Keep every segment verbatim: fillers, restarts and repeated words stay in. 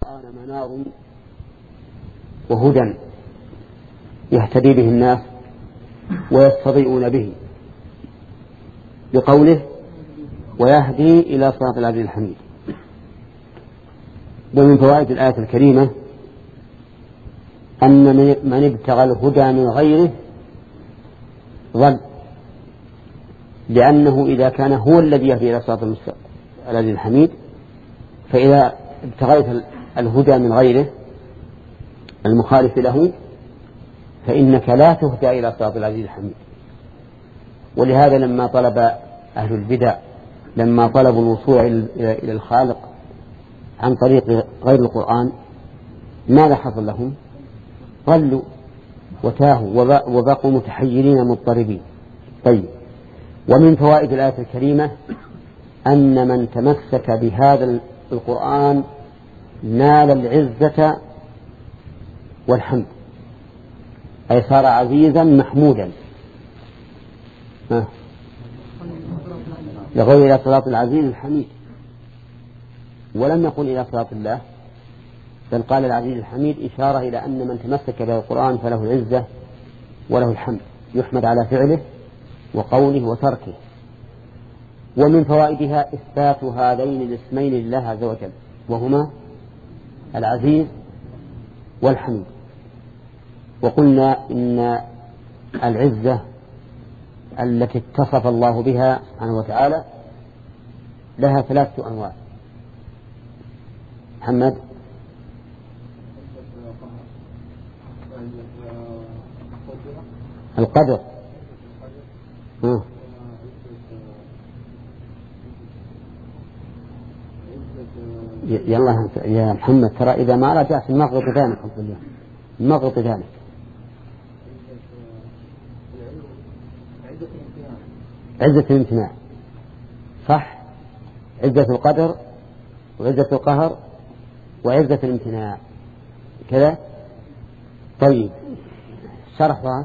القرآن منار وهدى يهتدي به الناس ويستضيئون به، بقوله ويهدي إلى صراط العزيز الحميد. ومن فوائد الآية الكريمة أن من ابتغى الهدى من غيره ضل، لأنه إذا كان هو الذي يهدي إلى صراط العزيز الحميد، فإذا ابتغيت الهدى من غيره المخالف له فإنك لا تهدى إلى صراط العزيز الحميد. ولهذا لما طلب أهل البدع لما طلبوا الوصول إلى الخالق عن طريق غير القرآن ماذا حصل لهم؟ ضلوا وتاهوا وبقوا متحيرين مضطربين. طيب، ومن فوائد الآية الكريمة أن من تمسك بهذا القرآن نال العزة والحمد، أي صار عزيزا محمودا. يغوي إلى صراط العزيز الحميد، ولم يقل إلى صراط الله، بل قال العزيز الحميد إشارة إلى أن من تمسك به القرآن فله العزة وله الحمد، يحمد على فعله وقوله وتركه. ومن فوائدها إثبات هذين الاسمين لله عز وجل، وهما العزيز والحميد. وقلنا إن العزة التي اتصف الله بها سبحانه وتعالى لها ثلاثة أنواع. محمد، القدر. ها. يلا يا محمد، ترى إذا ما رجعت المغرب ذلك المغرب ذلك عزة الامتناع، صح؟ عزة القدر وعزة القهر وعزة الامتناع كذا. طيب، شرحها.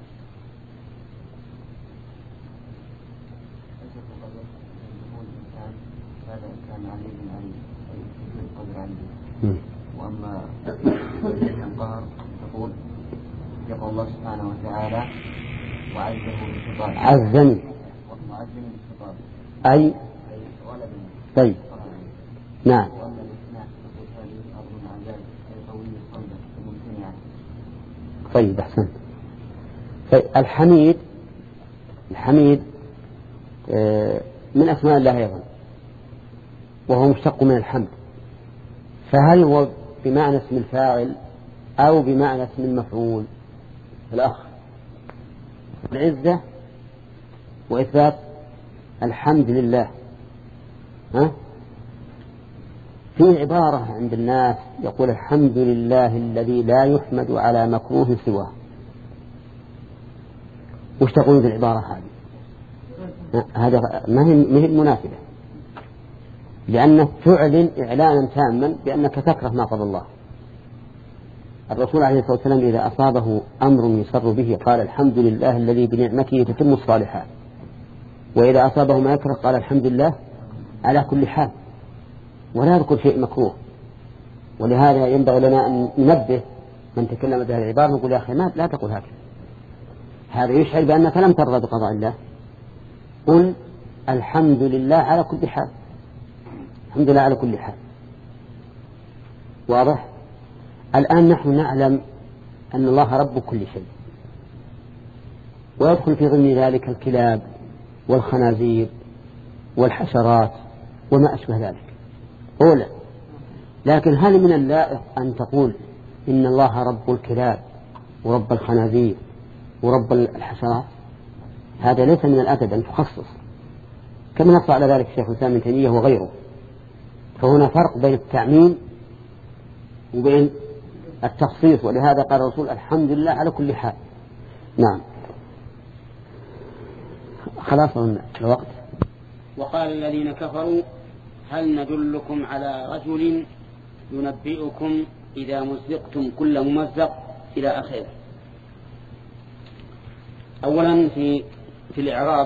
وأما القهر تقول يقول الله سبحانه وتعالى وعزه بالخطاب عزني وعزني بالخطاب أي طيب نعم. طيب أحسنت. طيب، الحميد الحميد من أسماء الله أيضا، وهو مشتق من الحمد، فهل هو بمعنى اسم الفاعل أو بمعنى اسم المفعول؟ الأخ، العزة وإثبات الحمد لله. ها؟ في عبارة عند الناس يقول الحمد لله الذي لا يحمد على مكروه سواه. وش تقول في العبارة هذه؟ هذا ما هي ما هي المناسبة، لأنك تعلن إعلانا تاما بأنك تكره ما قضى الله. الرسول عليه الصلاة والسلام إذا أصابه أمر يسر به قال الحمد لله الذي بنعمته تتم الصالحات، وإذا أصابه ما يكره قال الحمد لله على كل حال، ولا يذكر شيء مكروه. ولهذا ينبغي لنا أن ننبه من تكلم بهذه العبارة، نقول يا أخي ما لا تقول هكذا، هذا يشعر بأنك لم ترضى بقضاء الله. قل الحمد لله على كل حال، الحمد لله على كل حال. واضح؟ الآن نحن نعلم أن الله رب كل شيء، ويدخل في ضمن ذلك الكلاب والخنازير والحشرات وما أشبه ذلك. أولا، لكن هل من اللائق أن تقول إن الله رب الكلاب ورب الخنازير ورب الحشرات؟ هذا ليس من الأدب أن تخصص، كما نص على ذلك الشيخ الإسلام ابن تيمية وغيره. فهنا فرق بين التعميم وبين التخصيص، ولهذا قال الرسول الحمد لله على كل حال. نعم، خلاص الوقت. وقال الذين كفروا هل ندلكم على رجل ينبئكم إذا مزقتم كل ممزق إلى آخره. أولا في في الإعراب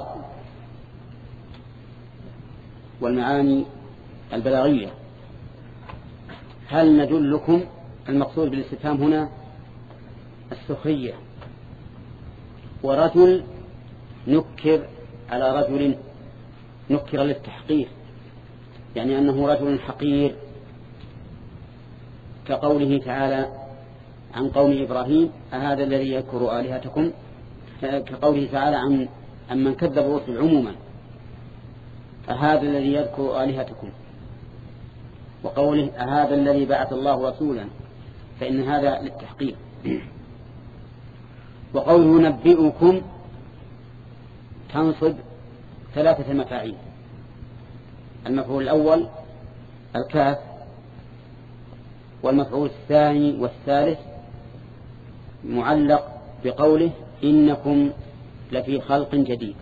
والمعاني البلاغية، هل ندلكم، المقصود بالاستفهام هنا السخرية، ورجل نكر على رجل، نكر للتحقير، يعني أنه رجل حقير، كقوله تعالى عن قوم إبراهيم أهذا الذي يذكر آلهتكم، كقوله تعالى عن عن من كذب الرسل عموما أهذا الذي يذكر آلهتكم، وقوله أهذا الذي بعث الله رسولا، فإن هذا للتحقير. وقوله ينبئكم تنصب ثلاثة مفاعيل، المفعول الأول الكاف، والمفعول الثاني والثالث معلق بقوله إنكم لفي خلق جديد.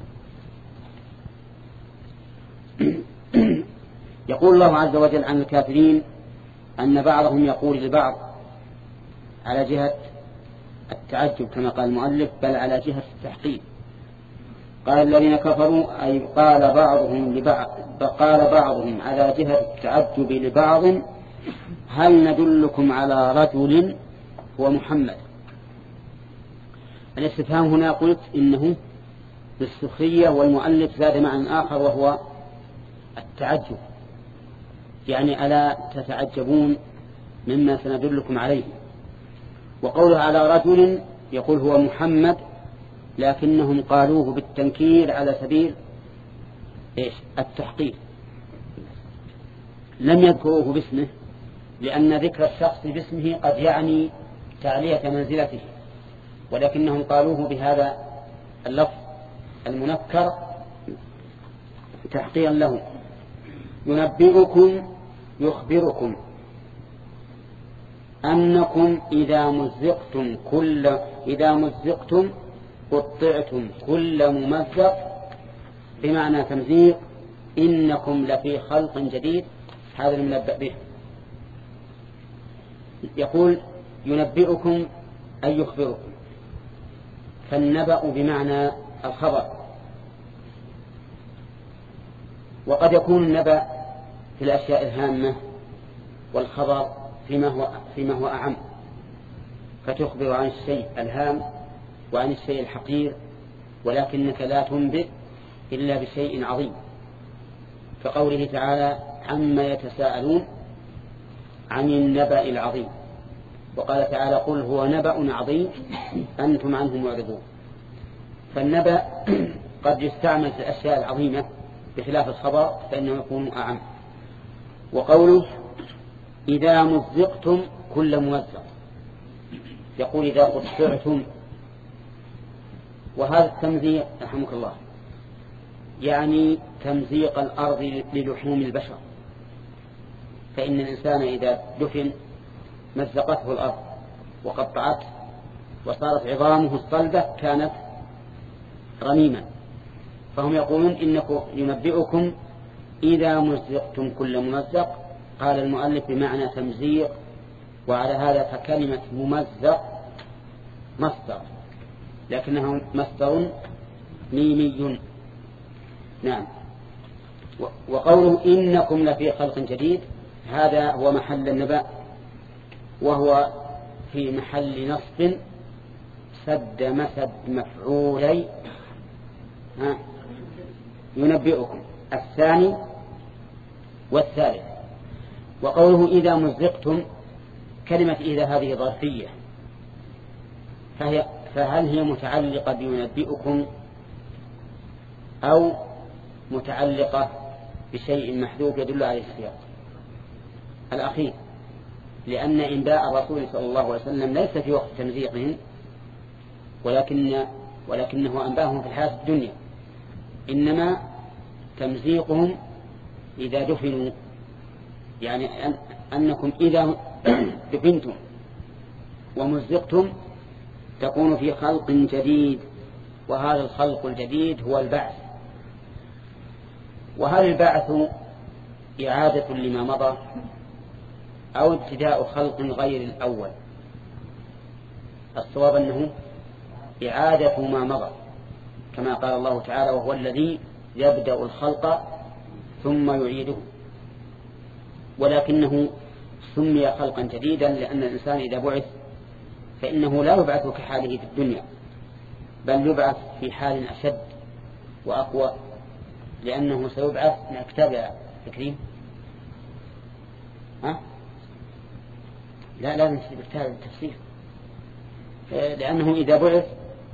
يقول الله عز وجل عن الكافرين أن بعضهم يقول لبعض على جهة التعجب كما قال المؤلف، بل على جهة التحقيق. قال الذين كفروا أي قال بعضهم لبعض قال بعضهم على جهة التعجب لبعض هل ندلكم على رجل هو محمد. الاستفهام هنا قلت إنه للسخرية، والمؤلف زاد معنى آخر وهو التعجب، يعني ألا تتعجبون مما سندلكم عليه. وقوله على رجل يقول هو محمد، لكنهم قالوه بالتنكير على سبيل إيش؟ التحقيق، لم يذكروه باسمه، لأن ذكر الشخص باسمه قد يعني تعلية منزلته، ولكنهم قالوه بهذا اللفظ المنكر تحقيرا له. ينبئكم يخبركم أنكم إذا مزقتم كل إذا مزقتم قطعتم كل ممزق، بمعنى تمزيق، إنكم لفي خلق جديد، هذا المنبأ به. يقول ينبئكم أي يخبركم، فالنبأ بمعنى الخبر، وقد يكون النبأ في الأشياء الهامة والخبر فيما هو, فيما هو أعم، فتخبر عن الشيء الهام وعن الشيء الحقير، ولكنك لا تنبئ إلا بشيء عظيم، كقوله تعالى عما يتساءلون عن النبأ العظيم، وقال تعالى قل هو نبأ عظيم أنتم عنه معرضون. فالنبأ قد يستعمل في الأشياء العظيمة بخلاف الخبر فإنه يكون أعم. وقوله إذا مزقتم كل ممزق، يقول إذا قطعتم، وهذا التمزيق رحمك الله يعني تمزيق الأرض للحوم البشر، فإن الإنسان إذا دفن مزقته الأرض وقطعته وصارت عظامه الصلبة كانت رميما، فهم يقولون إنكم ينبئكم إذا مزقتم كل ممزق. قال المؤلف بمعنى تمزيق، وعلى هذا فكلمة ممزق مصدر، لكنه مصدر ميمي. نعم. وقوله إنكم لفي خلق جديد هذا هو محل النبأ، وهو في محل نصب سد مسد مفعولي ها ينبئكم الثاني والثالث. وقوله إذا مزقتم، كلمة إذا هذه ظرفية، فهي فهل هي متعلقة بينبئكم أو متعلقة بشيء محذوف يدل عليه السياق الأخير، لأن إنباء الرسول صلى الله عليه وسلم ليس في وقت تمزيقهم، ولكن ولكنه أنباهم في الحياة الدنيا، إنما تمزيقهم إذا دفنوا، يعني أن أنكم إذا دفنتم ومزقتم تكون في خلق جديد، وهذا الخلق الجديد هو البعث. وهل البعث إعادة لما مضى أو ابتداء خلق غير الأول؟ الصواب أنه إعادة ما مضى، كما قال الله تعالى وهو الذي يبدأ الخلق ثم يعيده، ولكنه سمي خلقا جديدا لأن الإنسان إذا بعث فإنه لا يبعث كحاله في الدنيا، بل يبعث في حال أشد وأقوى، لأنه سيبعث من كتاب يا تكريم ها؟ لا لا نسيب كتاب التفسير، لأنه إذا بعث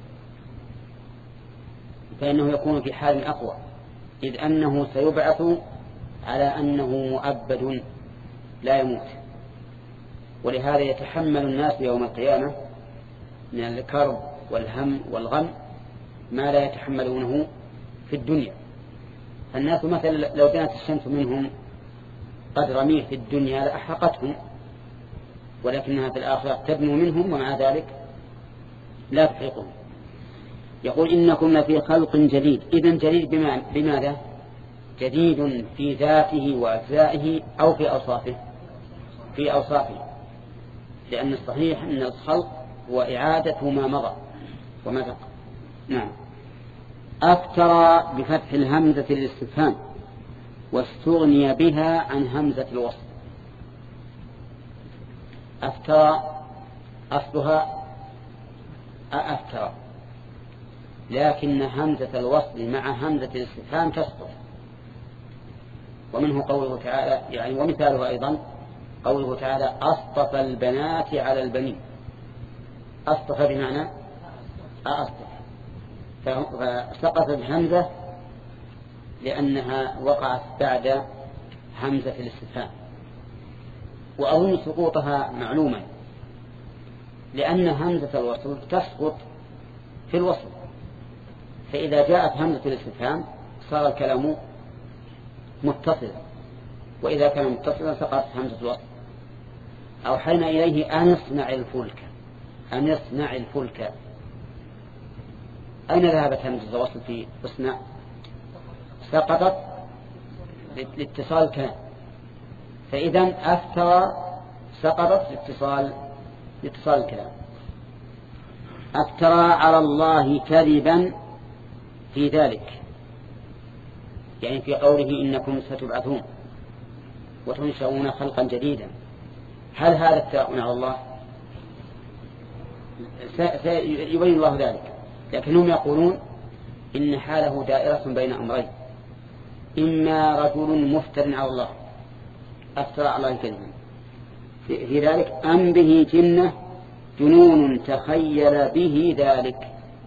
فإنه يكون في حال أقوى، إذ أنه سيبعث على أنه مؤبد لا يموت، ولهذا يتحمل الناس يوم القيامة من الكرب والهم والغم ما لا يتحملونه في الدنيا. الناس مثلا لو كانت الشمس منهم قد رميه في الدنيا لأحرقتهم، ولكنها في الآخرة تبنو منهم ومع ذلك لا تحرقهم. يقول إنكم لفي خلق جديد. إذن جديد بماذا؟ جديد في ذاته وأجزائه أو في أوصافه؟ في أوصافه، لأن الصحيح أن الخلق هو إعادة ما مضى وما بقى. نعم. أفترى بفتح الهمزة للاستفهام واستغني بها عن همزة الوصل. أفترى أصلها أفترى، لكن همزة الوصل مع همزة الاستفهام تسقط، ومنه قوله تعالى يعني ومثاله أيضا قوله تعالى أصطفى البنات على البنين. أصطفى بمعنى أصطفى، فسقطت الهمزة لأنها وقعت بعد همزة الاستفهام، وأظن سقوطها معلوما لأن همزة الوصل تسقط في الوصل، فإذا جاءت همزة الاستفهام صار الكلام متصلا، وإذا كان متصلا سقطت همزة الوصل. أوحينا إليه أن اصنع الفلك، أن اصنع الفلك. أين ذهبت همزة الوصل في اصنع؟ سقطت لاتصال الكلام، فإذا أفترى سقطت لاتصال لاتصال الكلام. أفترى على الله كذبا في ذلك، يعني في قوله إنكم ستبعثون وتنشؤون خلقا جديدا. هل هذا افتراء على الله؟ سيبين الله ذلك، لكنهم يقولون إن حاله دائرة بين أمرين: إما رجل مفتر على الله أفترى على الله كذبا في ذلك، أم به جنة جنون تخيل به ذلك.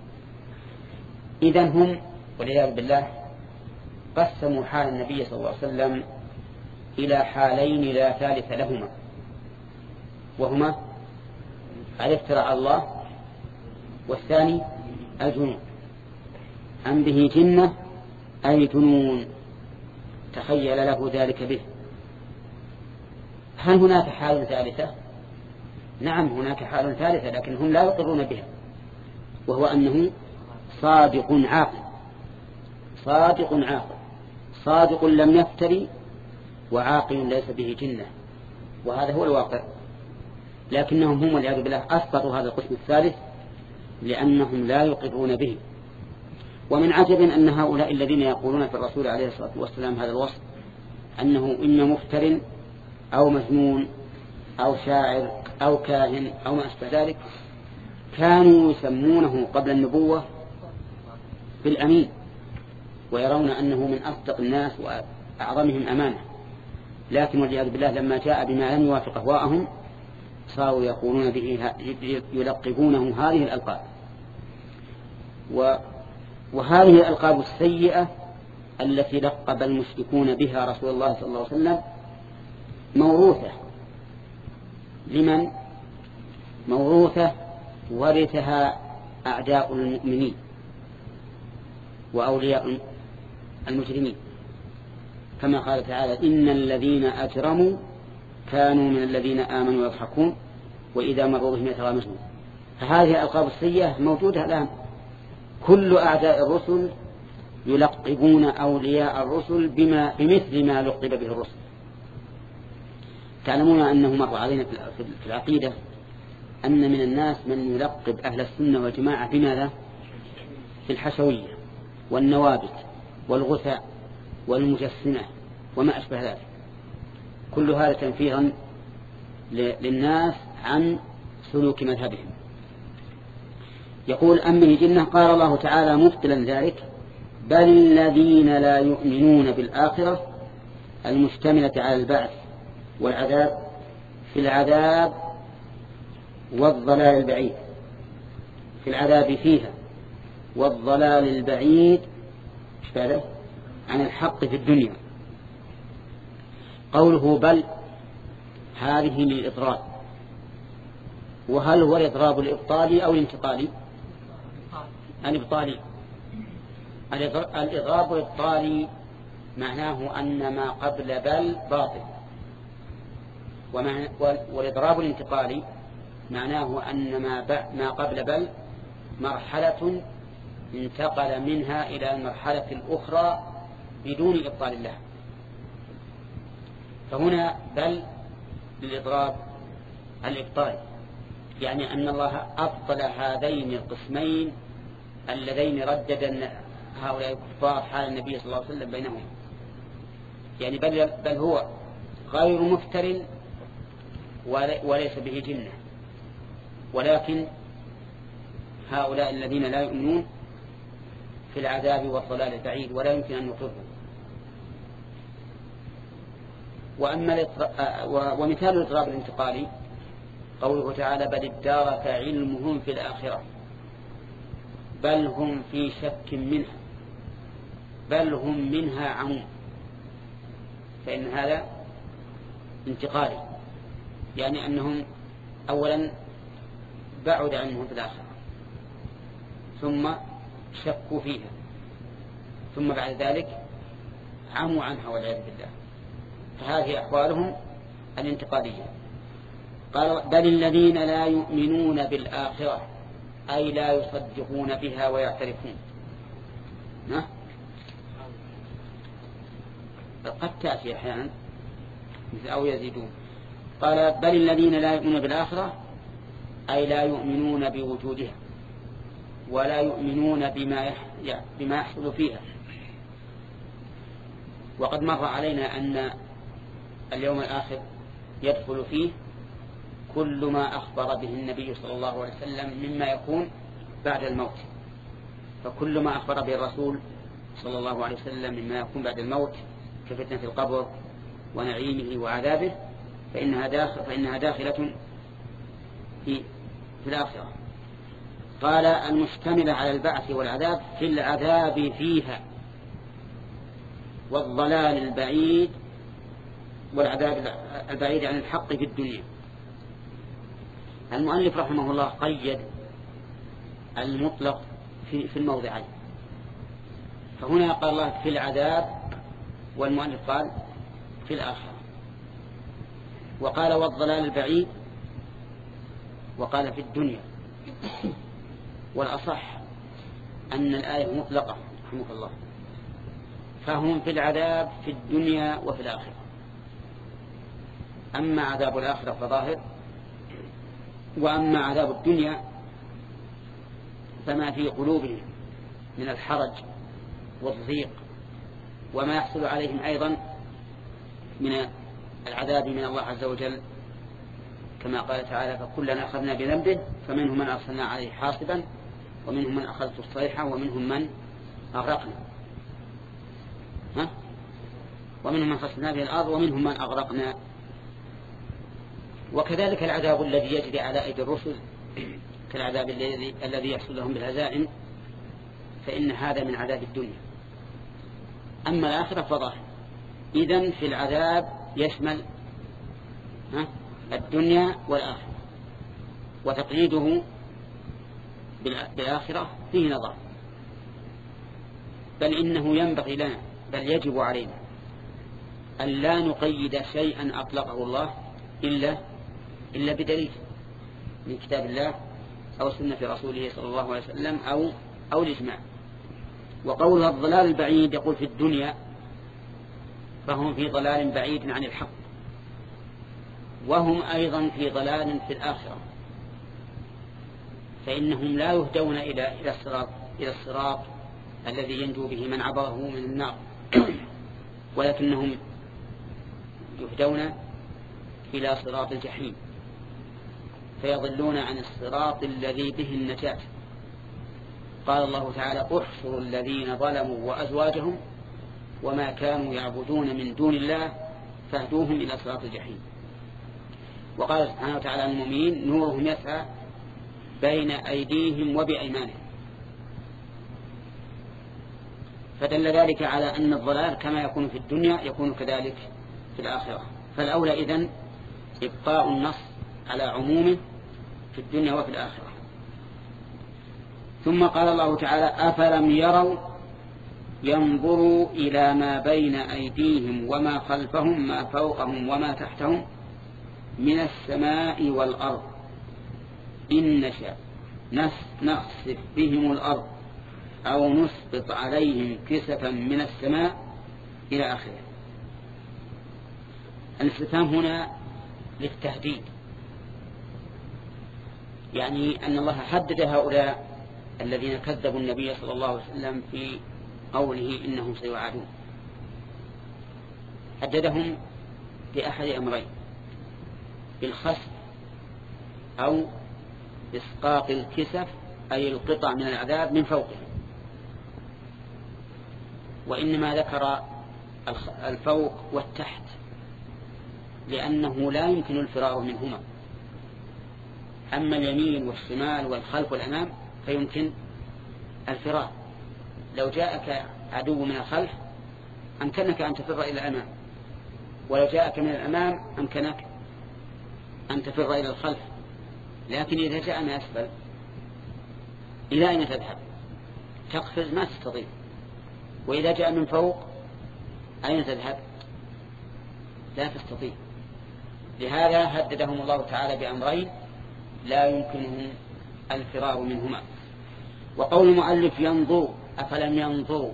إذن هم والعياذ بالله قسموا حال النبي صلى الله عليه وسلم إلى حالين لا ثالث لهما، وهما الافتراء على الله، والثاني الجنون. أم به جنة أي جنون تخيل له ذلك به. هل هناك حال ثالثة؟ نعم هناك حال ثالثة، لكن هم لا يقرون بها، وهو أنه صادق عاقل. صادق عاقل صادق لم يفتري، وعاقل ليس به جنة، وهذا هو الواقع. لكنهم هم والعياذ بالله أسقطوا هذا القسم الثالث لأنهم لا يقرون به. ومن عجب أن هؤلاء الذين يقولون في الرسول عليه الصلاة والسلام هذا الوصف أنه إما مفتر أو مجنون أو شاعر أو كاهن أو ما أشبه ذلك، كانوا يسمونه قبل النبوة بالأمين، ويرون أنه من أصدق الناس وأعظمهم أمانة. لكن والعياذ بالله لما جاء بما لم يوافق أهواءهم صاروا يقولون به، يلقبونه هذه الألقاب. وهذه الألقاب السيئة التي لقب المشركون بها رسول الله صلى الله عليه وسلم موروثة. لمن؟ موروثة ورثها أعداء المؤمنين وأولياء المجرمين، كما قال تعالى: إن الذين أجرموا كانوا من الذين آمنوا يضحكون وإذا مروا بهم يتغامزون. فهذه الألقاب السيئة موجودة الآن. كل أعداء الرسل يلقبون أولياء الرسل بما بمثل ما لقب به الرسل. تعلمون أنه مر علينا في العقيدة أن من الناس من يلقب أهل السنة والجماعة بماذا؟ في الحشوية والنوابت والغثاء والمجسمة وما أشبه ذلك. كل هذا تنفيرا للناس عن سلوك مذهبهم. يقول أمن الجنة قال الله تعالى مبطلا ذلك بل الذين لا يؤمنون بالآخرة المشتملة على البعث والعذاب في العذاب والضلال البعيد في العذاب فيها والضلال البعيد عن الحق في الدنيا. قوله بل هذه للإضراب، وهل هو الإضراب الإبطالي أو الانتقالي؟ الإبطالي. الإضراب الإبطالي معناه أن ما قبل بل باطل، والإضراب الانتقالي معناه أن ما قبل بل مرحلة انتقل منها إلى المرحلة الأخرى بدون إبطال الله. فهنا بل للإضراب الإبطالي، يعني أن الله أبطل هذين القسمين اللذين ردد هؤلاء الكفار حال النبي صلى الله عليه وسلم بينهم. يعني بل, بل هو غير مفتر وليس به جنة، ولكن هؤلاء الذين لا يؤمنون في العذاب والضلال البعيد ولا يمكن أن يقروا. وأما ومثال الإضراب الانتقالي قوله تعالى بل ادارك علمهم في الآخرة بل هم في شك منها بل هم منها عمون، فإن هذا انتقالي، يعني أنهم أولا بعد عنهم في الآخرة ثم شكوا فيها ثم بعد ذلك عموا عنها والعياذ بالله، فهذه أحوالهم الانتقالية. قال بل الذين لا يؤمنون بالآخرة أي لا يصدقون بها ويعترفون. قد تأتي أحيانا أو يزيدون. قال بل الذين لا يؤمنون بالآخرة أي لا يؤمنون بوجودها ولا يؤمنون بما بما يحصل فيها. وقد مر علينا أن اليوم الآخر يدخل فيه كل ما أخبر به النبي صلى الله عليه وسلم مما يكون بعد الموت، فكل ما أخبر به الرسول صلى الله عليه وسلم مما يكون بعد الموت كفتنة القبر ونعيمه وعذابه فإنها, داخل فإنها داخلة في, في الآخرة. قال المشتملة على البعث والعذاب في العذاب فيها والضلال البعيد والعذاب البعيد عن الحق في الدنيا. المؤلف رحمه الله قيد المطلق في, في الموضعين، فهنا قال الله في العذاب والمؤلف قال في الآخرة، وقال والضلال البعيد وقال في الدنيا. والأصح أن الآية مطلقة رحمه الله، فهم في العذاب في الدنيا وفي الآخرة. أما عذاب الآخرة فظاهر، وأما عذاب الدنيا فما في قلوبهم من الحرج والضيق وما يحصل عليهم أيضا من العذاب من الله عز وجل، كما قال تعالى فكلنا أخذنا بذنبه فمنهم من أرسلنا عليه حاصبا ومنهم من أخذته الصيحة ومنهم من أغرقنا ها؟ ومنهم من خسفنا به الأرض ومنهم من أغرقنا. وكذلك العذاب الذي يجري على أيدي الرسل كالعذاب الذي الذي يحصل لهم بالهزائم فإن هذا من عذاب الدنيا. أما الآخرة فظاهر. إذن في العذاب يشمل الدنيا والآخرة، وتقييده بالآخرة فيه نظر، بل إنه ينبغي لنا بل يجب علينا أن لا نقيد شيئا أطلقه الله إلا إلا بدليل من كتاب الله أو سنة رسوله صلى الله عليه وسلم أو أو الإجماع. وقولها الضلال البعيد يقول في الدنيا فهم في ضلال بعيد عن الحق، وهم أيضا في ضلال في الآخرة، فإنهم لا يهدون إلى إلى الصراط إلى الصراط الذي ينجو به من عبره من النار، ولكنهم يهدون إلى صراط الجحيم. فيضلون عن الصراط الذي به النجاة. قال الله تعالى احشروا الذين ظلموا وأزواجهم وما كانوا يعبدون من دون الله فاهدوهم إلى صراط الجحيم. وقال سبحانه وتعالى عن المؤمنين نورهم يسعى بين أيديهم وبأيمانهم. فدل ذلك على أن الضلال كما يكون في الدنيا يكون كذلك في الآخرة. فالأولى إذن إبقاء النص على عمومه في الدنيا وفي الآخرة. ثم قال الله تعالى أفلم يروا ينظروا إلى ما بين أيديهم وما خلفهم ما فوقهم وما تحتهم من السماء والأرض إن نشأ نخسف بهم الأرض أو نسقط عليهم كسفا من السماء إلى آخره. الاستفهام هنا للتهديد، يعني أن الله حدد هؤلاء الذين كذبوا النبي صلى الله عليه وسلم في قوله إنهم سيوعدون، حددهم بأحد أمرين: بالخسف أو إسقاط الكسف أي القطع من العذاب من فوقهم. وإنما ذكر الفوق والتحت لأنه لا يمكن الفرار منهما. أما اليمين والشمال والخلف والأمام فيمكن الفرار. لو جاءك عدو من الخلف أمكنك أن تفر إلى الأمام، ولو جاءك من الأمام أمكنك أن تفر إلى الخلف. لكن إذا جاء من أسفل إلى أين تذهب؟ تقفز ما تستطيع. وإذا جاء من فوق أين تذهب؟ لا تستطيع. لهذا هددهم الله تعالى بأمرين لا يمكنهم الفرار منهما. وقول المؤلف ينظر أفلم ينظروا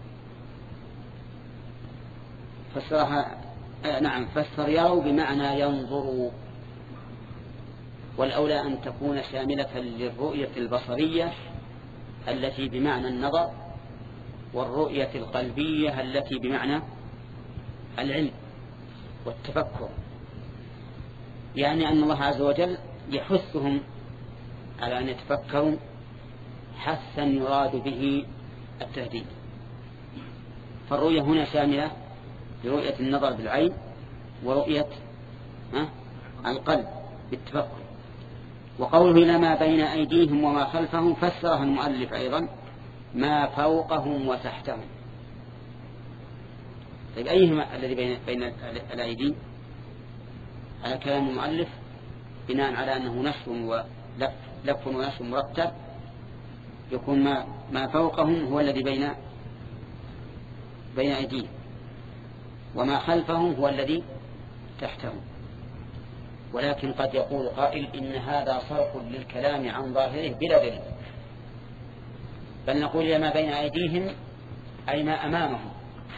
فسرها آه نعم فسر يروا بمعنى ينظروا، والأولى أن تكون شاملة للرؤية البصرية التي بمعنى النظر والرؤية القلبية التي بمعنى العلم والتفكر. يعني أن الله عز وجل يحثهم على أن يتفكروا حثا يراد به التهديد. فالرؤية هنا شاملة لرؤية النظر بالعين ورؤية القلب بالتفكر. وقوله إلى ما بين أيديهم وما خلفهم فسرها المؤلف أيضا ما فوقهم وتحتهم. طيب أيهما الذي بين, بين الأيدي؟ على كلام المؤلف بناء على أنه نشر ولف لف ونشر مرتب يكون ما, ما فوقهم هو الذي بين بين أيديهم، وما خلفهم هو الذي تحتهم. ولكن قد يقول قائل إن هذا صرف للكلام عن ظاهره بلا دليل، بل نقول ما بين أيديهم أي ما أمامهم،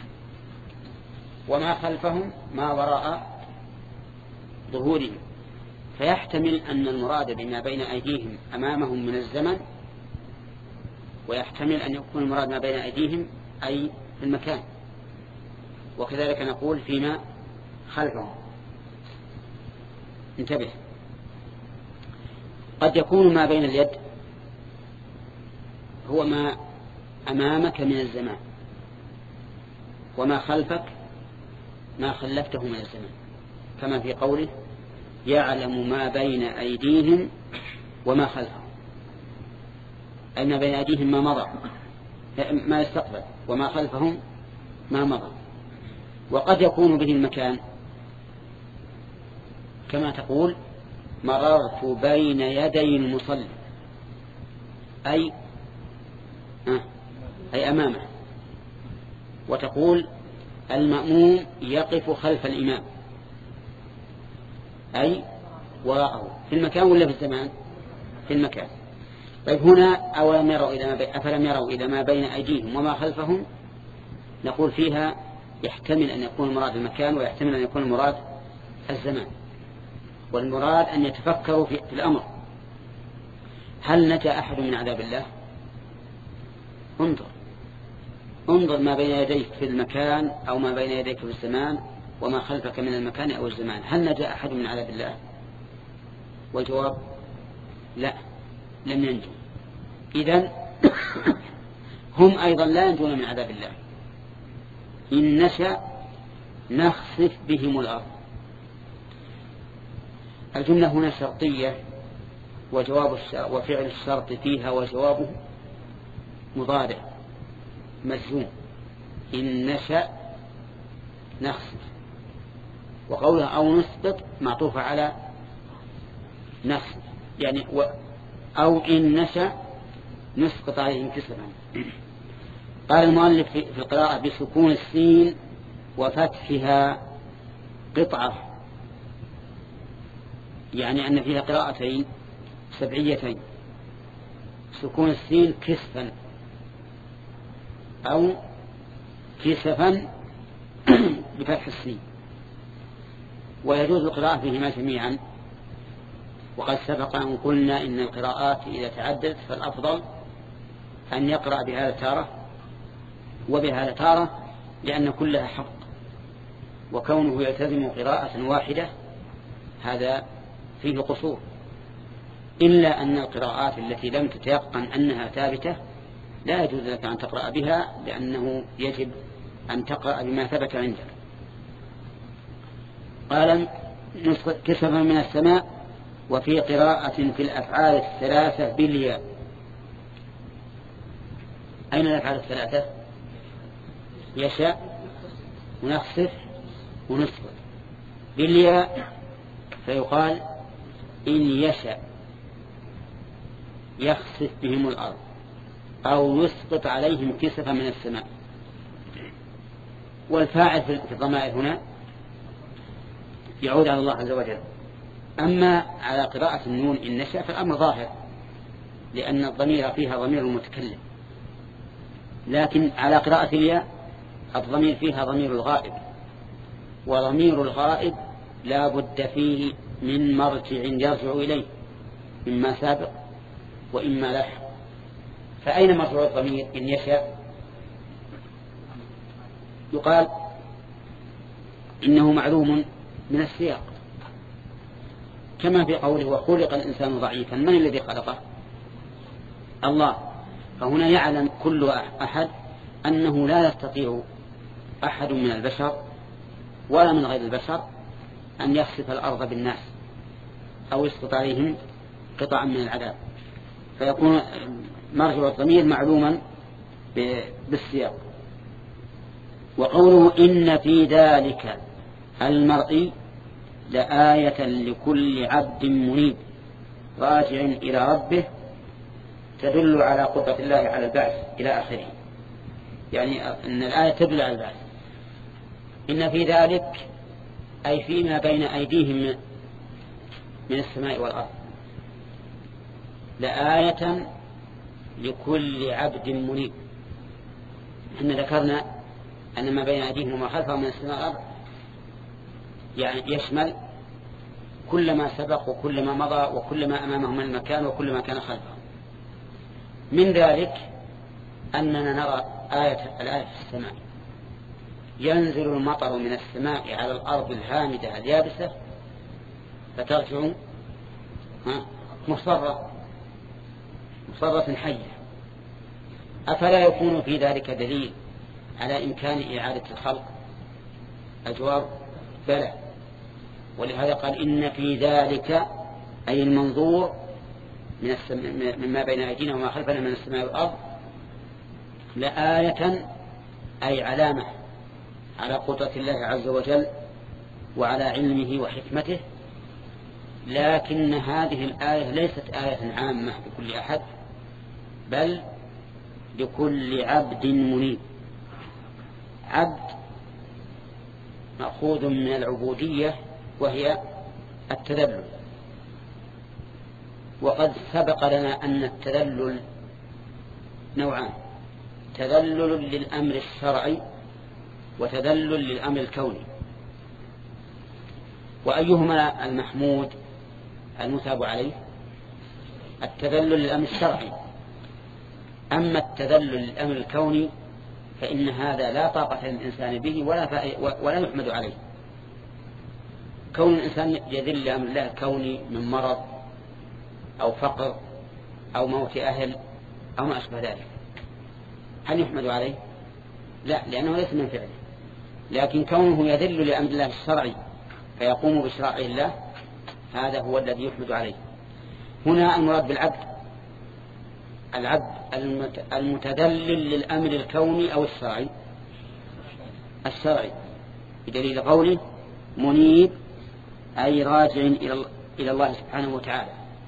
وما خلفهم ما وراء ظهورهم. فيحتمل أن المراد بما بين أيديهم أمامهم من الزمن، ويحتمل أن يكون المراد ما بين أيديهم أي في المكان. وكذلك نقول فيما خلفهم. انتبه، قد يكون ما بين اليد هو ما أمامك من الزمان، وما خلفك ما خلفته من الزمان، كما في قوله يعلم ما بين أيديهم وما خلفهم، أي ما بين أيديهم ما مضى ما يستقبل، وما خلفهم ما مضى. وقد يكون به المكان كما تقول مررت بين يدي المصلي، أي أي أمامه. وتقول المأموم يقف خلف الإمام، أي وراءه، في المكان ولا في الزمان؟ في المكان. طيب هنا أولم يروا إلى ما بي... أفلم يروا إلى ما بين أيديهم وما خلفهم، نقول فيها يحتمل أن يكون المراد المكان، ويحتمل أن يكون المراد الزمان. والمراد أن يتفكروا في الأمر: هل نجا أحد من عذاب الله؟ انظر انظر ما بين يديك في المكان أو ما بين يديك في الزمان، وما خلفك من المكان أو الزمان، هل نجا أحد من عذاب الله؟ والجواب لا لم ينجوا. إذن هم أيضا لا ينجون من عذاب الله. إن نشأ نخسف بهم الأرض. الجملة هنا شرطية، وجواب وفعل الشرط فيها وجوابه مضارع مجزوم، إن نشأ نخسف. وقولها أو نسقط معطوفة على نخسف، يعني و أو إن نشأ نسقط عليهم كسفا. قال المؤلف في القراءة بسكون السين وفتحها قطعة، يعني أن فيها قراءتين سبعيتين، سكون السين كسفا أو كسفا بفتح السين، ويجوز القراءة فيهما جميعا. وقد سبق أن قلنا إن القراءات إذا تعددت فالأفضل أن يقرأ بهذا تارة وبهذا تارة، لأن كلها حق، وكونه يلتزم قراءة واحدة هذا فيه قصور، إلا أن القراءات التي لم تتيقن أنها ثابتة لا يجوز لك أن تقرأ بها، لأنه يجب أن تقرأ بما ثبت عندك. قال كسفا من السماء. وفي قراءة في الأفعال الثلاثة بالياء. أين الأفعال الثلاثة؟ يشاء ونخسف ونسقط. بالياء فيقال إن يشاء يخسف بهم الأرض أو يسقط عليهم كسفا من السماء. والفاعل في الضمائر هنا يعود على الله عز وجل. أما على قراءة النون إن نشأ فالأمر ظاهر، لأن الضمير فيها ضمير المتكلم، لكن على قراءة الياء الضمير فيها ضمير الغائب، وضمير الغائب لا بد فيه من مرجع يرجع إليه، إما سابق وإما لاحق. فأين مرجع الضمير إن يشاء؟ يقال إنه معلوم من السياق، كما في قوله وخلق الإنسان ضعيفا. من الذي خلقه؟ الله. فهنا يعلم كل أحد أنه لا يستطيع أحد من البشر ولا من غير البشر أن يخسف الأرض بالناس أو يسقط عليهم قطعا من العذاب، فيكون مرجع الضمير معلوما بالسياق. وقوله إن في ذلك المرء لآية لكل عبد منيب راجع إلى ربه تدل على قدرة الله على البعث إلى آخره، يعني أن الآية تدل على البعث. إن في ذلك أي فيما بين أيديهم من السماء والأرض لآية لكل عبد منيب. إحنا ذكرنا أن ما بين أيديهم وما خلفهم من السماء والأرض يعني يشمل كل ما سبق وكل ما مضى وكل ما أمامهم من المكان وكل ما كان خلفهم. من ذلك أننا نرى آية الآية في السماء، ينزل المطر من السماء على الأرض الهامدة اليابسة فترجع مصرة مصرة حية. أفلا يكون في ذلك دليل على إمكان إعادة الخلق؟ الجواب بلى، ولهذا قال إن في ذلك أي المنظور من السماء مما بين أيدينا وما خلفنا من السماء والأرض لآية أي علامة على قدرة الله عز وجل وعلى علمه وحكمته. لكن هذه الآية ليست آية عامة لكل أحد، بل لكل عبد منيب. عبد مأخوذ من العبودية وهي التذلل، وقد سبق لنا أن التذلل نوعان: تذلل للأمر الشرعي وتذلل للأمر الكوني. وأيهما المحمود المثاب عليه؟ التذلل للأمر الشرعي. أما التذلل للأمر الكوني فإن هذا لا طاقة للإنسان به ولا, ولا يحمد عليه. كون الإنسان يذل لأمر الله الكوني من مرض أو فقر أو موت أهل أو ما أشبه ذلك، هل يحمد عليه؟ لا، لأنه ليس من فعله. لكن كونه يدل لأمر الله الشرعي فيقوم بشرائع الله، هذا هو الذي يحمد عليه. هنا المراد بالعبد العبد المتدلل للأمر الكوني أو الشرعي الشرعي بدليل قوله منيب، أي راجع إلى الله سبحانه وتعالى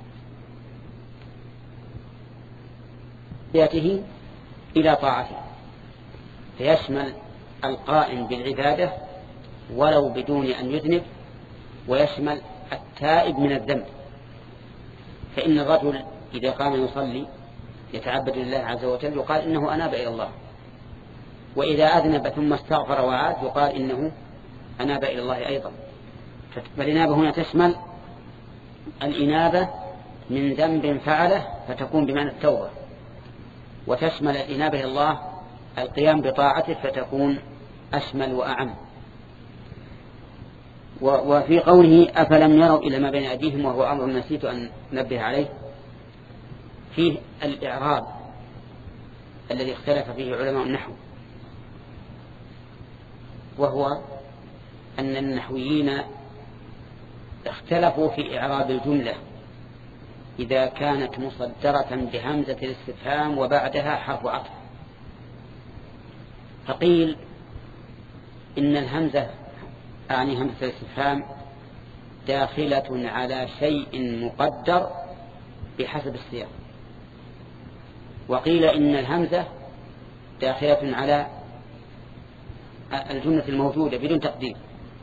بيته إلى طاعته، فيشمل القائم بالعبادة ولو بدون أن يذنب، ويشمل التائب من الذنب. فإن الرجل إذا قام يصلي يتعبد لله عز وجل يقال إنه أناب إلى الله، وإذا أذنب ثم استغفر وعاد يقال إنه أناب إلى الله أيضا. فالإنابة هنا تشمل الإنابة من ذنب فعله فتكون بمعنى التوبة، وتشمل الإنابة إلى الله القيام بطاعته فتكون أشمل وأعم. وفي قوله أفلم يروا إلى ما بين أيديهم وهو أمر نسيت أن نبه عليه، فيه الإعراب الذي اختلف فيه علماء النحو، وهو أن النحويين اختلفوا في إعراب الجملة إذا كانت مصدرة بهمزة الاستفهام وبعدها حرف عطف. فقيل إن الهمزة أعني همزة الاستفهام داخلة على شيء مقدر بحسب السياق، وقيل إن الهمزة داخلة على الجملة الموجودة بدون تقدير،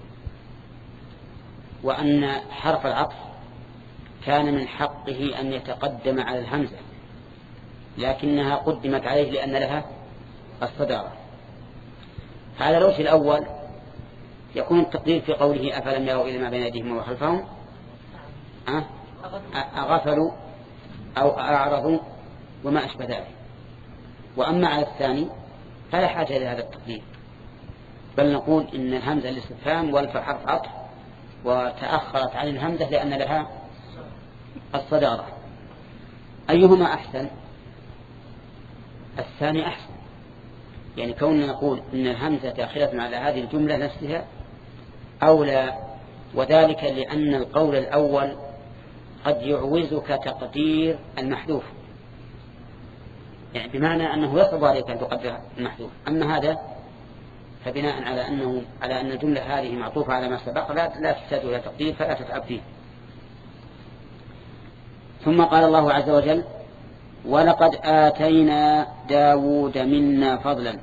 وأن حرف العطف كان من حقه أن يتقدم على الهمزة لكنها قدمت عليه لأن لها الصدارة. على الوجه الأول يكون التقدير في قوله أفلم يروا إلى ما بين أيديهم وخلفهم أغفلوا أو أعرضوا وما أشبه ذلك. وأما على الثاني فلا حاجة لهذا التقدير، بل نقول إن الهمزة الاستفهام والفاء حرف عطف وتأخرت عن الهمزة لأن لها الصدارة. أيهما أحسن؟ الثاني أحسن، يعني كوننا نقول إن الهمزة داخلة على هذه الجملة نفسها أولى، وذلك لأن القول الأول قد يعوزك تقدير المحذوف، يعني بمعنى أنه يصعب عليك أن تقدر المحذوف. أما هذا فبناء على أنه على أن الجملة هذه معطوفة على ما سبق لا لا تحتاج إلى تقدير فلا تتعب فيه. ثم قال الله عز وجل ولقد آتينا داود منا فضلا.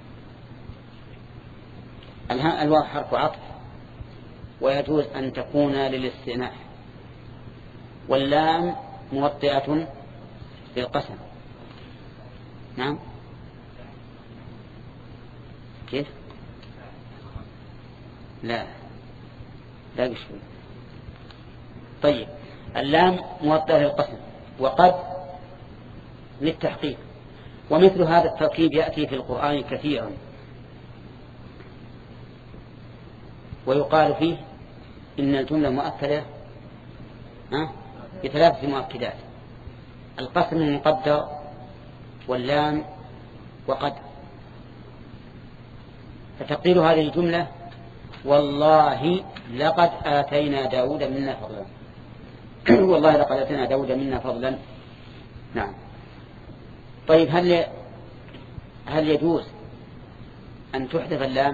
الواو حرف عطف ويجوز أن تكون للاستئناف، واللام موطئة للقسم. نعم كيف؟ لا لا بشوي. طيب اللام موطئة للقسم وقد للتحقيق، ومثل هذا التركيب يأتي في القرآن كثيرا ويقال فيه إن الجملة مؤكدة بثلاثة مؤكدات: القسم المقدر واللام وقد. فتقدير هذه الجملة والله لقد آتينا داود منا فضلا والله لقد آتينا داود منا فضلا. نعم. طيب هل هل يجوز أن تحذف اللام؟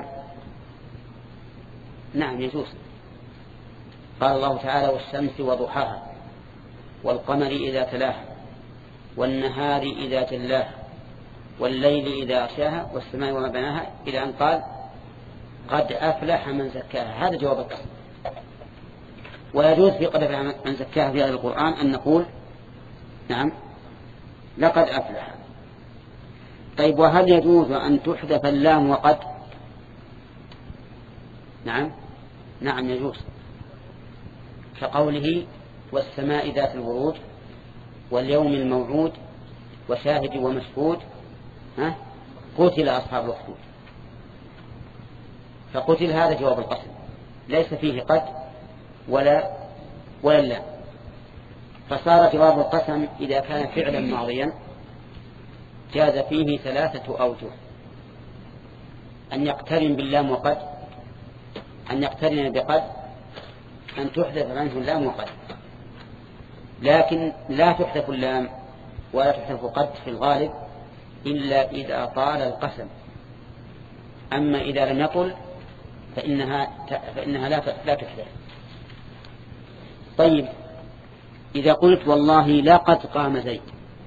نعم يجوز. قال الله تعالى والشمس وضحاها والقمر إذا تلاها والنهار إذا جلاها والليل إذا أغشاها والسماء وما بناها، إلى أن قال قد أفلح من زكاها. هذا جواب القسم. ويجوز في قد أفلح من زكاها في هذا القرآن أن نقول نعم لقد أفلح. طيب وهل يجوز أن تحذف اللام وقد؟ نعم نعم يجوز، كقوله والسماء ذات البروج واليوم الموعود وشاهد ومشهود ها قتل أصحاب الأخدود. فقتل هذا جواب القسم ليس فيه قد ولا ولا لا. فصار جواب القسم إذا كان فعلا ماضيا جاز فيه ثلاثة أوجه: أن يقترن باللام وقد، أن يقترن بقد، أن تحذف عنه اللام وقد. لكن لا تحذف اللام ولا تحذف قد في الغالب إلا إذا طال القسم. أما إذا لم يطل فإنها, فإنها لا تحذف. طيب، إذا قلت والله لقد قام زيد،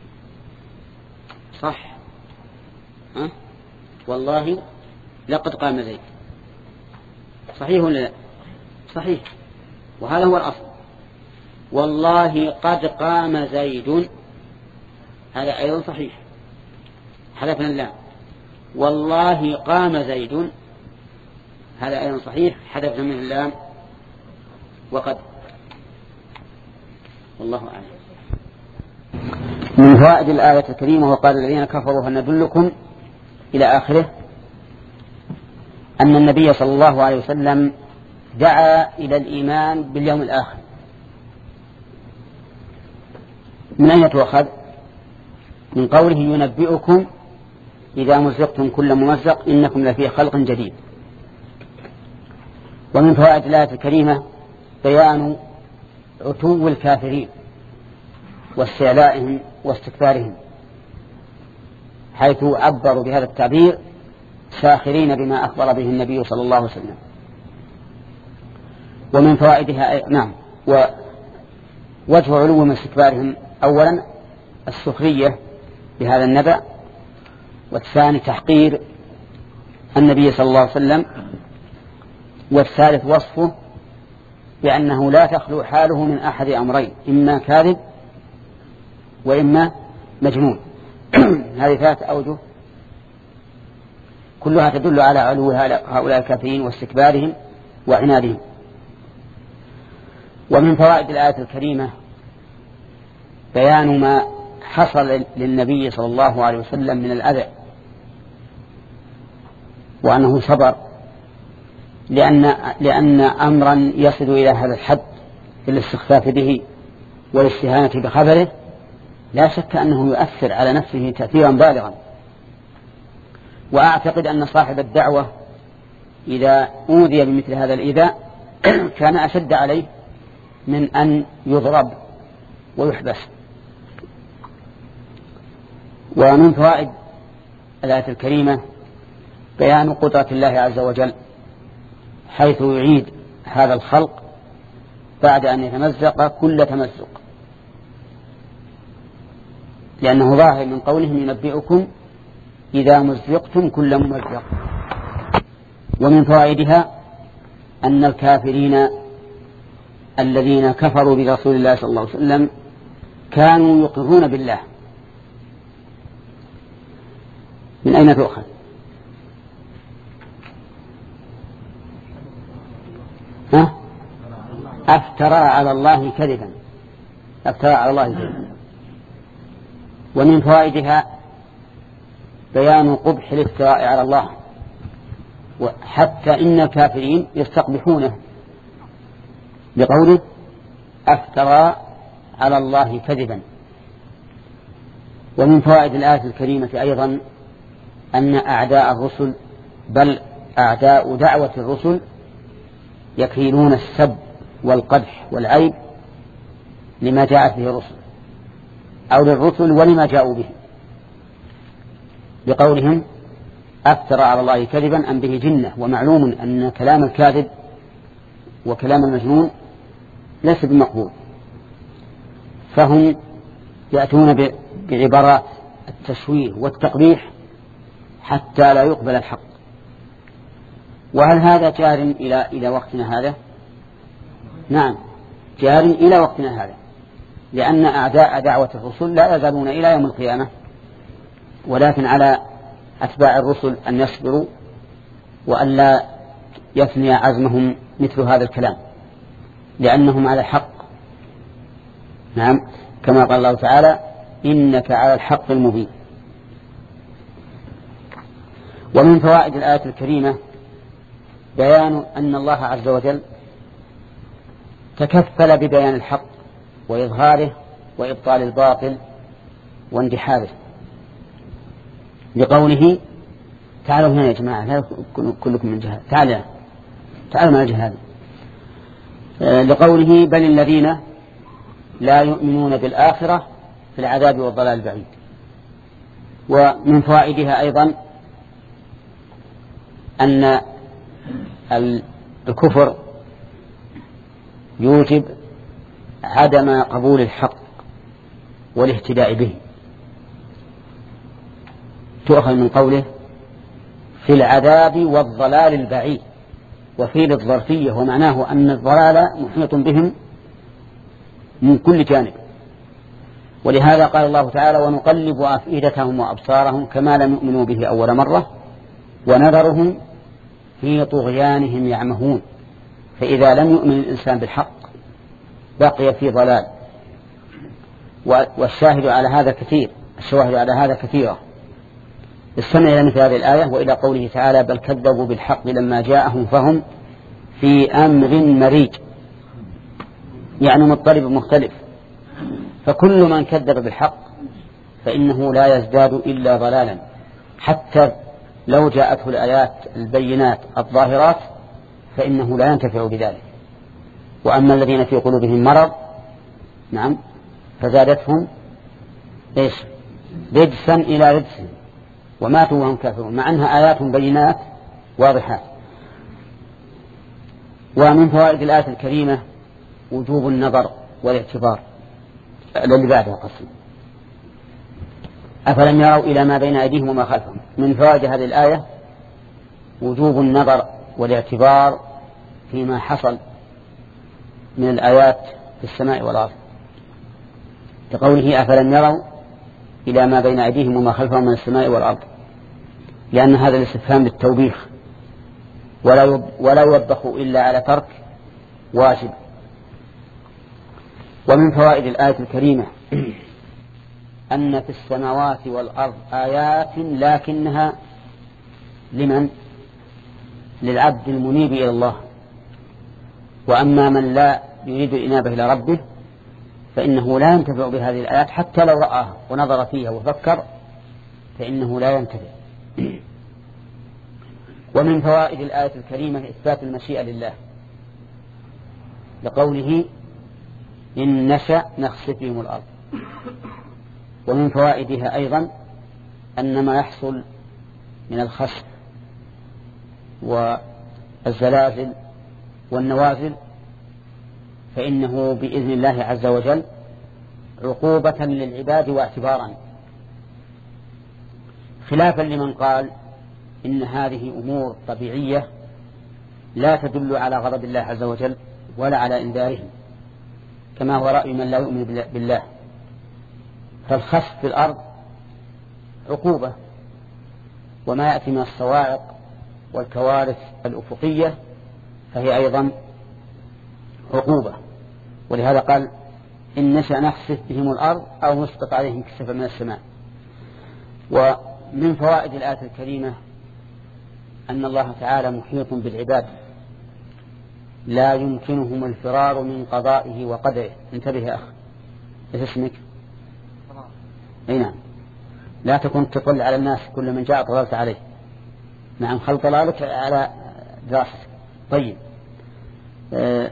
صح؟ أه؟ والله لقد قام زيد، صحيح ولا لا؟ صحيح، وهذا هو الأصل. والله قد قام زيد، هذا أيضا صحيح، حذفنا اللام. والله قام زيد، هذا أيضا صحيح، حذفنا من اللام وقد. والله أعلم. من فوائد الآية الكريمة: وقال الذين كفروا هل ندلكم إلى آخره، أن النبي صلى الله عليه وسلم دعا إلى الإيمان باليوم الآخر. من أين يتوخذ؟ من قوله ينبئكم إذا مزقتم كل ممزق إنكم لفي خلق جديد. ومن فوائد الآية الكريمة بيان عتو الكافرين واستعلائهم واستكبارهم، حيث عبروا بهذا التعبير ساخرين بما أخبر به النبي صلى الله عليه وسلم. ومن فوائدها نعم ووجه علو من استكبارهم: أولا السخرية بهذا النبأ، والثاني تحقير النبي صلى الله عليه وسلم، والثالث وصفه بأنه لا تخلو حاله من أحد أمرين: إما كاذب وإما مجنون. هذه ثلاثة أوجه كلها تدل على علو هؤلاء الكافرين واستكبارهم وعنادهم. ومن فوائد الآية الكريمة بيان ما حصل للنبي صلى الله عليه وسلم من الأذى، وأنه صبر، لأن, لأن أمرا يصل إلى هذا الحد في الاستخفاف به والاستهانة بخبره لا شك أنه يؤثر على نفسه تأثيرا بالغا. وأعتقد أن صاحب الدعوة إذا أوذي بمثل هذا الإيذاء كان أشد عليه من أن يضرب ويحبس. ومن فوائد الآية الكريمة بيان قدرة الله عز وجل، حيث يعيد هذا الخلق بعد أن يتمزق كل تمزق، لأنه ظاهر من قولهم ينبئكم إذا مزقتم كل ممزق. ومن فوائدها أن الكافرين الذين كفروا برسول الله صلى الله عليه وسلم كانوا يقرون بالله. من أين تؤخذ؟ ها؟ أفترى على الله كذبا، أفترى على الله كذبا. ومن فوائدها بيان قبح الافتراء على الله، وحتى إن الكافرين يستقبحونه بقوله أفترى على الله كذبا. ومن فوائد الآية الكريمة أيضا أن أعداء الرسل بل أعداء دعوة الرسل يكيلون السب والقدح والعيب لما جاءت به الرسل أو للرسل ولما جاءوا به، بقولهم أفترى على الله كذبا أم به جنة. ومعلوم أن كلام الكاذب وكلام المجنون ليس بمقبول، فهم يأتون بعبارات التشويه والتقبيح حتى لا يقبل الحق. وهل هذا جار إلى إلى وقتنا هذا؟ نعم، جار إلى وقتنا هذا، لأن أعداء دعوة الرسل لا يزالون إلى يوم القيامة، ولكن على أتباع الرسل أن يصبروا وأن لا يفني عزمهم مثل هذا الكلام، لأنهم على الحق. نعم، كما قال الله تعالى إنك على الحق المبين. ومن فوائد الآية الكريمة بيان أن الله عز وجل تكفل ببيان الحق وإظهاره وإبطال الباطل واندحاره، لقوله تعالوا هنا يا جماعة لا كلكم من جهاد، تعالوا تعالوا مع الجهاد، لقوله بل الذين لا يؤمنون بالآخرة في العذاب والضلال البعيد. ومن فوائدها أيضا أن الكفر يوجب عدم قبول الحق والاهتداء به، تؤخذ من قوله في العذاب والضلال البعيد، وفي الظرفية ومعناه أن الضلال محيط بهم من كل جانب. ولهذا قال الله تعالى ونقلب أفئدتهم وأبصارهم كما لم يؤمنوا به أول مرة ونذرهم في طغيانهم يعمهون. فإذا لم يؤمن الإنسان بالحق بقي في ضلال. والشاهد على هذا كثير، الشواهد على هذا كثيرة. استمع إلى مثل هذه الآية وإلى قوله تعالى بل كذبوا بالحق لما جاءهم فهم في أمر مريج، يعني مضطرب مختلف. فكل من كذب بالحق فإنه لا يزداد إلا ضلالا، حتى لو جاءته الآيات البينات الظاهرات فإنه لا ينتفع بذلك. وأما الذين في قلوبهم مرض نعم فزادتهم إيش رجسا إلى رجس وماتوا وهم كافرون، مع أنها آيات بينات واضحات. ومن فوائد الآية الكريمة وجوب النظر والاعتبار الذي بعدها قسم. أفلم يروا إلى ما بين أيديهم وما خلفهم. من فوائد هذه الآية وجوب النظر والاعتبار فيما حصل من الآيات في السماء والأرض، كقوله أفلم يروا إلى ما بين أيديهم وما خلفهم من السماء والأرض، لأن هذا الاستفهام للتوبيخ ولا يوبخ إلا على ترك واجب. ومن فوائد الآية الكريمة أن في السماوات والأرض آيات لكنها لمن؟ للعبد المنيب إلى الله. وأما من لا يريد الإنابة إلى ربه فإنه لا ينتفع بهذه الآيات، حتى لو رآها ونظر فيها وفكر فإنه لا ينتفع. ومن فوائد الآية الكريمة إثبات المشيئة لله، لقوله إن نشأ نخسف بهم الأرض. ومن فوائدها أيضا أن ما يحصل من الخسف والزلازل والنوازل فإنه بإذن الله عز وجل عقوبة للعباد واعتبارا، خلافا لمن قال إن هذه أمور طبيعية لا تدل على غضب الله عز وجل ولا على إنذاره، كما هو رأي من لا يؤمن بالله. فالخسف في الأرض عقوبة، وما يأتي من الصواعق والكوارث الأفقية فهي أيضا عقوبة. ولهذا قال إن نشأ نخسف بهم الأرض أو نسقط عليهم كسفا من السماء. ومن فوائد الآية الكريمة أن الله تعالى محيط بالعباد لا يمكنهم الفرار من قضائه وقدره. انتبه يا أخ، إيش اسمك؟ أي نعم، لا تكن تطل على الناس كل من جاء طللت عليه. نعم، خل طلالك على دراستك. طيب، آه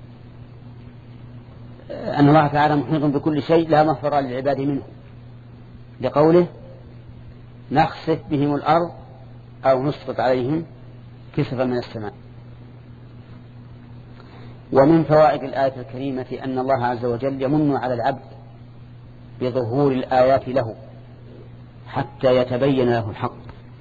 أن الله تعالى محيط بكل شيء لا مفر للعباد منه، لقوله نخسف بهم الأرض أو نسقط عليهم كسفا من السماء. ومن فوائد الآية الكريمة أن الله عز وجل يمن على العبد بظهور الآيات له حتى يتبين له الحق،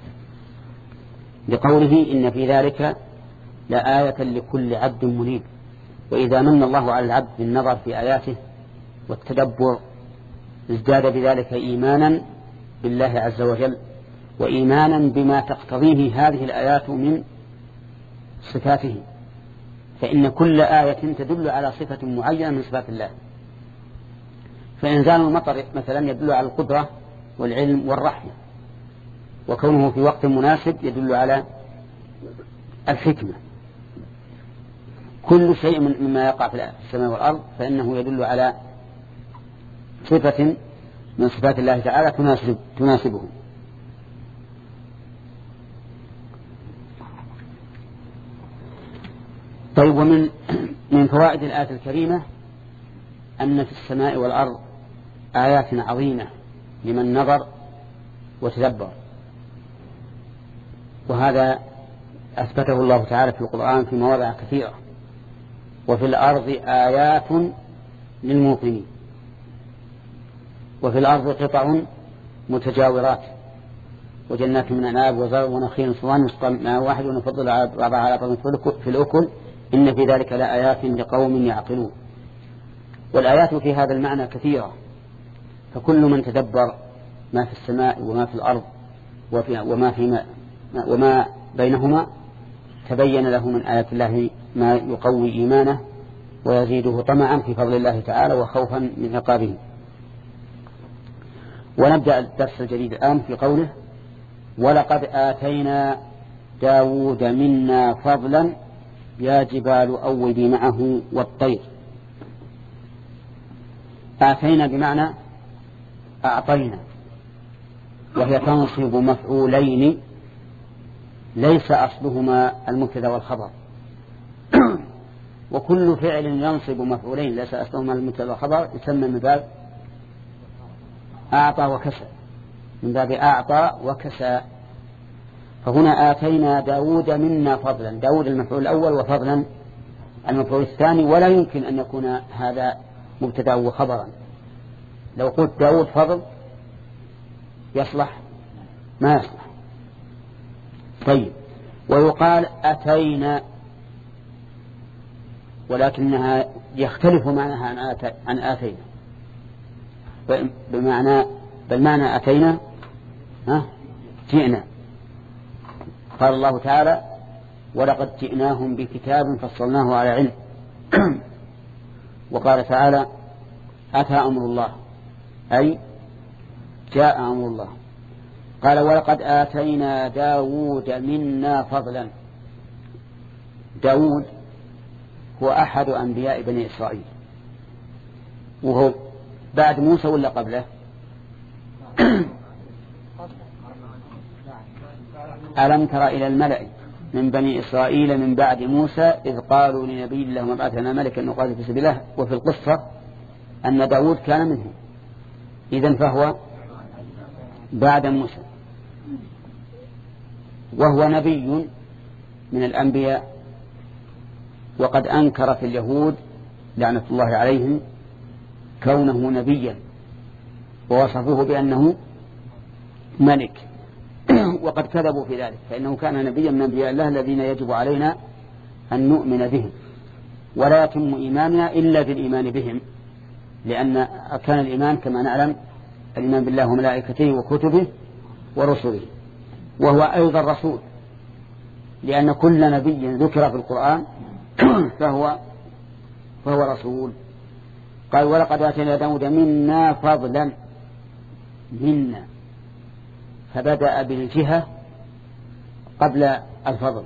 لقوله إن في ذلك لآية لكل عبد منيب. وإذا من الله على العبد بالنظر في آياته والتدبر ازداد بذلك إيمانا بالله عز وجل وإيمانا بما تقتضيه هذه الآيات من صفاته، فإن كل آية تدل على صفة معينة من صفات الله. فإنزال المطر مثلا يدل على القدرة والعلم والرحمة، وكونه في وقت مناسب يدل على الحكمة. كل شيء مما يقع في السماء والأرض فإنه يدل على صفة من صفات الله تعالى تناسب تناسبه. طيب، ومن من فوائد الآية الكريمة أن في السماء والأرض آيات عظيمة لمن نظر وتدبر، وهذا أثبته الله تعالى في القرآن في مواضع كثيرة. وفي الأرض آيات للموقنين، وفي الأرض قطع متجاورات وجنات من أعناب وزرع ونخيل صوان يسقى ماء واحد ونفضل بعضها على بعض في الأكل إن في ذلك لآيات لقوم يعقلون. والآيات في هذا المعنى كثيرة، فكل من تدبر ما في السماء وما في الأرض وما فيما وما بينهما تبين له من آيات الله ما يقوي إيمانه ويزيده طمعا في فضل الله تعالى وخوفا من عقابه. ونبدأ الدرس الجديد الآن في قوله: ولقد آتينا داود منا فضلا يا جبال أوبي معه والطير. آتينا بمعنى أعطينا، وهي تنصب مفعولين ليس أصلهما المبتدا والخبر. وكل فعل ينصب مفعولين ليس أصلهما المبتدا والخبر يسمى من باب أعطى وكسى، من باب أعطى وكسى. فهنا آتينا داود منا فضلا، داود المفعول الأول وفضلا المفعول الثاني، ولا يمكن أن يكون هذا مبتدا وخبرا. لو قلت داود فضل يصلح؟ ما يصلح. طيب، ويقال أتينا، ولكنها يختلف معناها عن آتينا، بمعنى بالمعنى أتينا ها جئنا. قال الله تعالى: ولقد جئناهم بكتاب فصلناه على علم. وقال تعالى: أتى أمر الله، أي جاء أمر الله. قال: ولقد آتينا داود منا فضلا. داود هو أحد أنبياء بني إسرائيل، وهو بعد موسى ولا قبله؟ ألم تر إلى الملأ من بني إسرائيل من بعد موسى إذ قالوا لنبي الله ابعث لنا ملكا نقاتل في سبيل الله. وفي القصة أن داود كان منهم، إذن فهو بعد موسى، وهو نبي من الأنبياء. وقد أنكر في اليهود لعنة الله عليهم كونه نبيا، ووصفوه بأنه ملك، وقد كذبوا في ذلك، فإنه كان نبيا من أنبياء الله الذين يجب علينا أن نؤمن بهم، ولا يتم إيماننا إلا بالإيمان بهم، لأن كان الإيمان كما نعلم الإيمان بالله وملائكته وكتبه ورسله، وهو أيضا رسول، لأن كل نبي ذكر في القرآن فهو فهو رسول. قال: ولقد آتينا داود منا فضلا. منا، فبدأ بالجهة قبل الفضل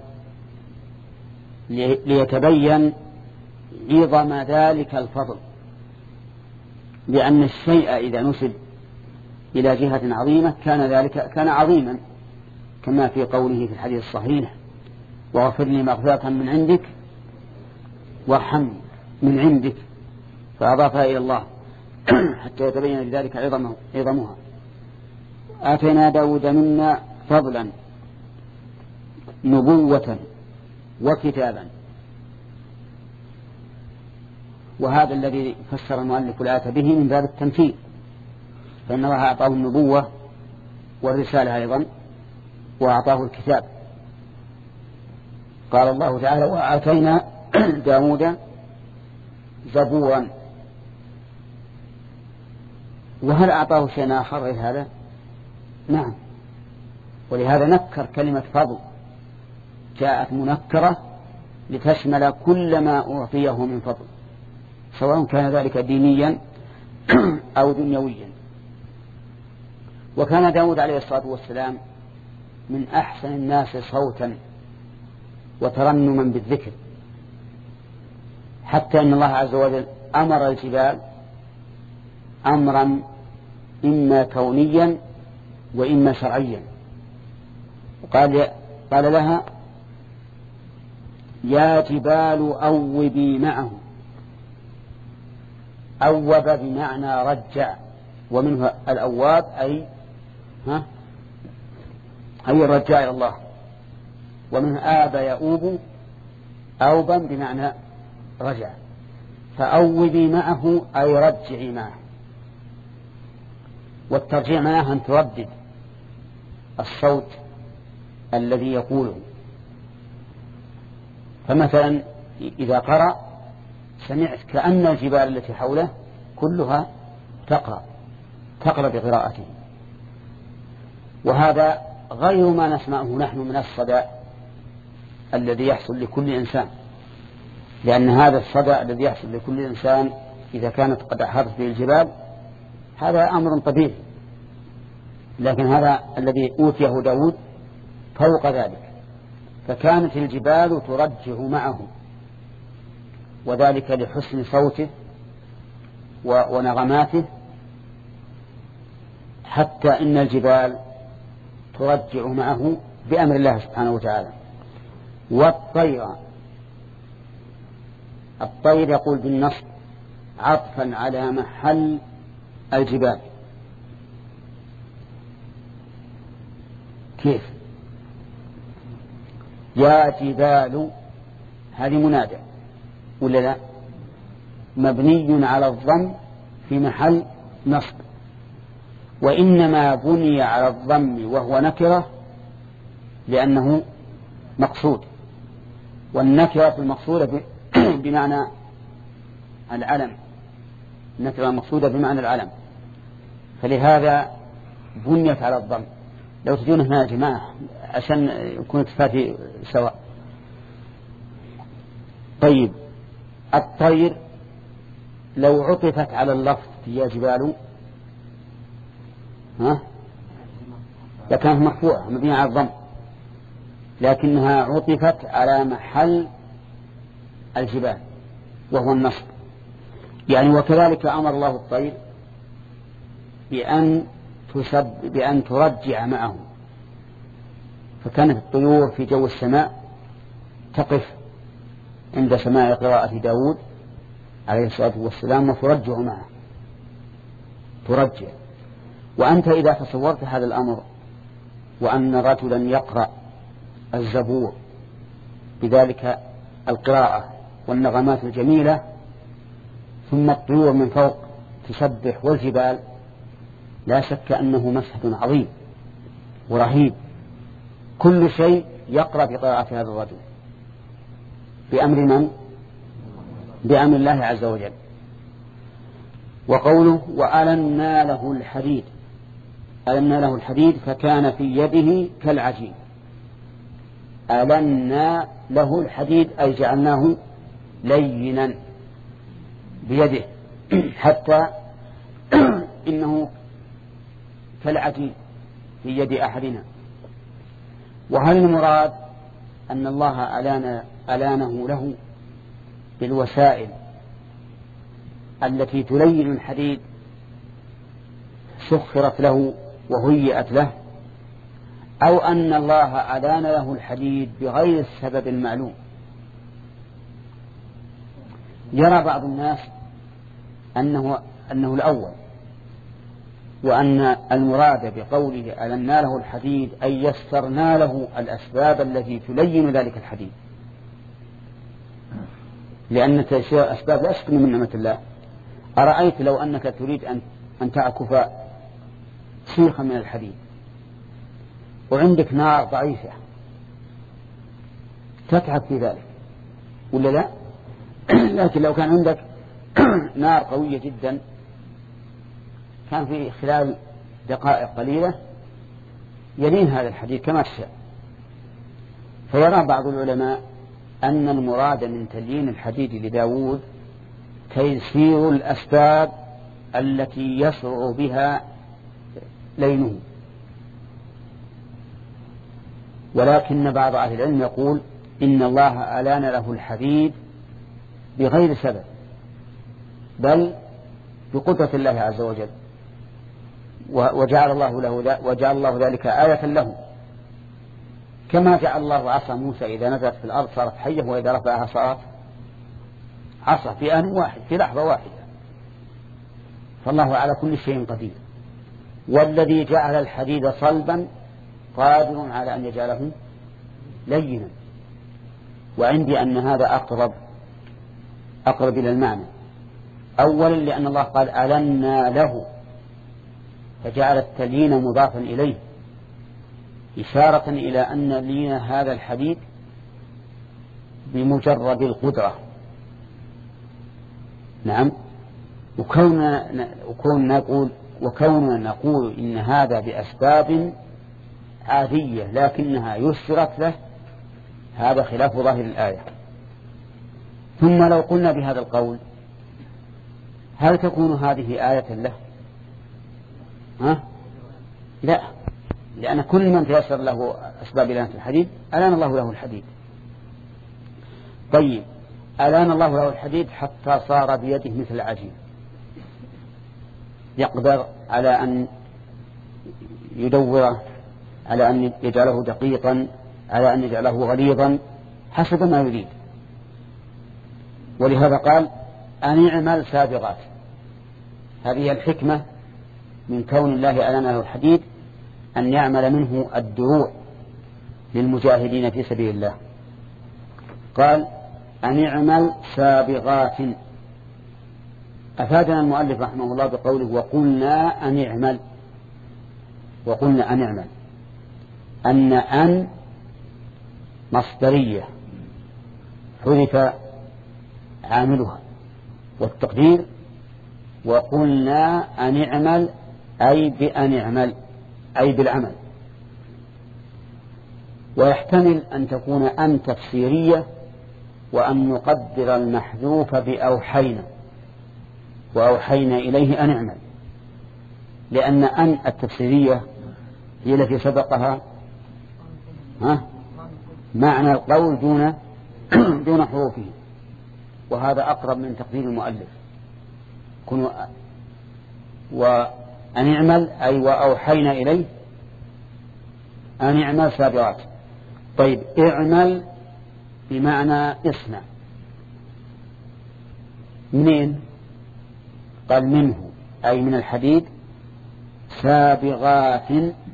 ليتبين عظم ذلك الفضل، لأن الشيء إذا نسب إلى جهة عظيمة كان ذلك كان عظيما، كما في قوله في الحديث الصحيح: واغفر لي مغفرة من عندك وارحمني من عندك، فأضافها إلى الله حتى يتبين لذلك عظمه عظمها. آتينا داود منا فضلا نبوة وكتابا. وهذا الذي فسر المؤلف الآية به من باب التمثيل، فإن الله أعطاه النبوة والرسالة أيضا، وأعطاه الكتاب. قال الله تعالى: وآتينا داود زبورا. وهل أعطاه شيء آخر غير هذا؟ نعم، ولهذا نكر كلمة فضل، جاءت منكرة لتشمل كل ما أعطيه من فضل، سواء كان ذلك دينيا أو دنيويا. وكان داود عليه الصلاة والسلام من أحسن الناس صوتا وترنما بالذكر، حتى أن الله عز وجل أمر الجبال أمرا إما كونيا وإما شرعيا. قال قال لها يا جبال أوبي معه. أوب بمعنى رجع، ومنه الأواب أي ها أي الرجاء إلى الله، ومنه آب يؤوب أوبا بمعنى رجع. فأوبي معه أي رجعي معه، والترجيع معه أن تردد الصوت الذي يقوله. فمثلا إذا قرأ سمعت كأن الجبال التي حوله كلها تقرأ تقرأ بقراءته، وهذا غير ما نسمعه نحن من الصدى الذي يحصل لكل إنسان، لأن هذا الصدى الذي يحصل لكل إنسان إذا كانت قد أحاطت به الجبال هذا أمر طبيعي، لكن هذا الذي أوتيه داود فوق ذلك، فكانت الجبال ترجع معه، وذلك لحسن صوته ونغماته، حتى إن الجبال ترجع معه بأمر الله سبحانه وتعالى. والطير، الطير يقول بالنصب عطفا على محل الجبال. كيف؟ يا جبال هذه منادى ولا لا؟ مبني على الضم في محل نصب، وإنما بني على الضم وهو نكرة لأنه مقصود، والنكرة المقصودة بمعنى العلم، النكرة المقصودة بمعنى العلم، فلهذا بنيت على الضم. لو تجون هنا يا جماعة عشان يكون تفاتي سواء. طيب الطير لو عطفت على اللفظ يا جبال ها لكانت مرفوعة مبنية على الضم، لكنها عطفت على محل الجبال وهو النصب. يعني وكذلك أمر الله الطير بأن تسب بأن ترجع معه، فكانت الطيور في جو السماء تقف عند سماع قراءة داود عليه الصلاة والسلام وترجع معه، ترجع. وأنت إذا تصورت هذا الأمر وأن رجلا يقرأ الزبور بذلك القراءة والنغمات الجميلة، ثم الطيور من فوق تسبح والجبال، لا شك أنه مشهد عظيم ورهيب. كل شيء يقرأ بقراءة هذا الرجل بأمر من؟ بأمر الله عز وجل. وقوله وألنا له الحديد، ألنا له الحديد فكان في يده كالعجين. ألنا له الحديد أي جعلناه لينا بيده حتى إنه كالعجين في يد أحدنا. وهل المراد أن الله ألان ألانه له بالوسائل التي تلين الحديد سخرت له وهيئت له، أو أن الله ألان له الحديد بغير السبب المعلوم؟ يرى بعض الناس أنه, أنه الأول، وأن المراد بقوله ألنا له الحديد أي يسرنا له الأسباب التي تلين ذلك الحديد، لأن تيسير الأسباب لا شك من نعمة الله. أرأيت لو أنك تريد أن, أن تعكف سيخا من الحديد وعندك نار ضعيفة تتعب في ذلك ولا لا؟ لكن لو كان عندك نار قوية جدا كان في خلال دقائق قليلة يلين هذا الحديد كما تشاء. فيرى بعض العلماء أن المراد من تليين الحديد لداود تيسير الأسباب التي يسرع بها لينه، ولكن بعض أهل العلم يقول إن الله ألان له الحديد بغير سبب، بل بقدرة الله عز وجل، وجعل الله له وجعل الله ذلك آية له، كما جعل الله عصا موسى إذا نزلت في الأرض صارت حية، وإذا رفعها صارت عصا في آن واحد في لحظة واحدة. فالله على كل شيء قدير. والذي جعل الحديد صلبا قادر على أن يجعله لينا. وعندي أن هذا أقرب أقرب إلى المعنى، أولا لأن الله قال ألنا له، فجعل التليين مضافا إليه إشارة إلى أن لين هذا الحديد بمجرد القدرة. نعم. وكوننا وكوننا نقول وكوننا نقول إن هذا بأسباب عادية لكنها يسرت له، هذا خلاف ظاهر الآية. ثم لو قلنا بهذا القول هل تكون هذه آية له؟ ها؟ لا، لأن كل من تيسر له أسباب لينة الحديد ألان الله له الحديد. طيب، ألان الله له الحديد حتى صار بيده مثل العجين، يقدر على أن يدوره، على أن يجعله دقيقا، على أن يجعله غليظا حسب ما يريد. ولهذا قال أن اعمل سابغات. هذه الحكمة من كون الله ألان له الحديد، أن يعمل منه الدروع للمجاهدين في سبيل الله. قال أن اعمل سابغات. أفادنا المؤلف رحمه الله بقوله وقلنا أن اعمل، وقلنا أن اعمل، أن أن مصدرية حذف عاملها، والتقدير وقلنا أن اعمل أي بأن اعمل أي بالعمل. ويحتمل أن تكون أن تفسيرية، وأن نقدر المحذوف بأوحينا، وأوحينا إليه أن اعمل، لأن أن التفسيرية هي التي سبقها ها معنى القول دون دون حروفه، وهذا أقرب من تقدير المؤلف. كن وأن اعمل أي وأوحينا إليه أن اعمل سابغات. طيب، اعمل بمعنى اصنع. منين؟ قال منه أي من الحديد، سابغات.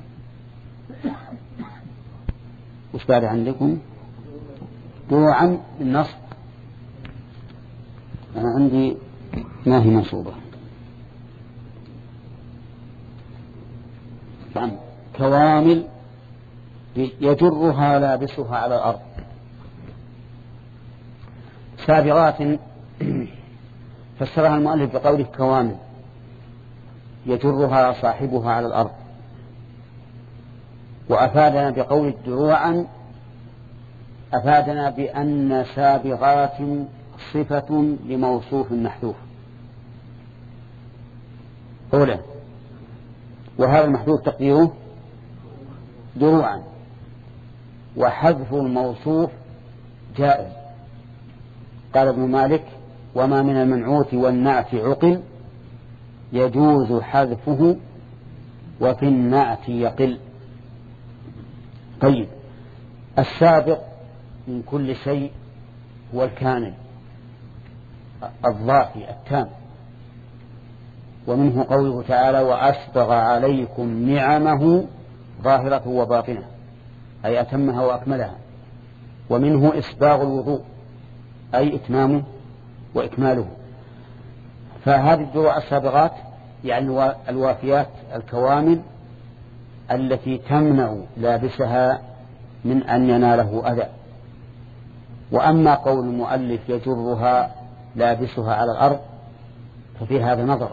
وش بعد عندكم؟ دروعا بالنصب. أنا عندي ما هي منصوبة. نعم، كوامل يجرها لابسها على الأرض. سابغات فسرها المؤلف بقوله كوامل يجرها صاحبها على الأرض، وأفادنا بقول دروعا، أفادنا بأن سابغات صفة لموصوف محذوف أولا، وهذا المحذوف تقديره دروعا، وحذف الموصوف جائز. قال ابن مالك وما من المنعوت والنعت عقل يجوز حذفه وفي النعت يقل. طيب، السابق من كل شيء هو الكامل الضافي التام، ومنه قوله تعالى وأسبغ عليكم نعمه ظاهرة وباطنة، أي أتمها وأكملها. ومنه إسباغ الوضوء أي إتمامه وإكماله. فهذه الدروع السابغات يعني الوافيات الكوامل التي تمنع لابسها من أن يناله أذى. وأما قول المؤلف يجرها لابسها على الأرض ففي هذا نظر،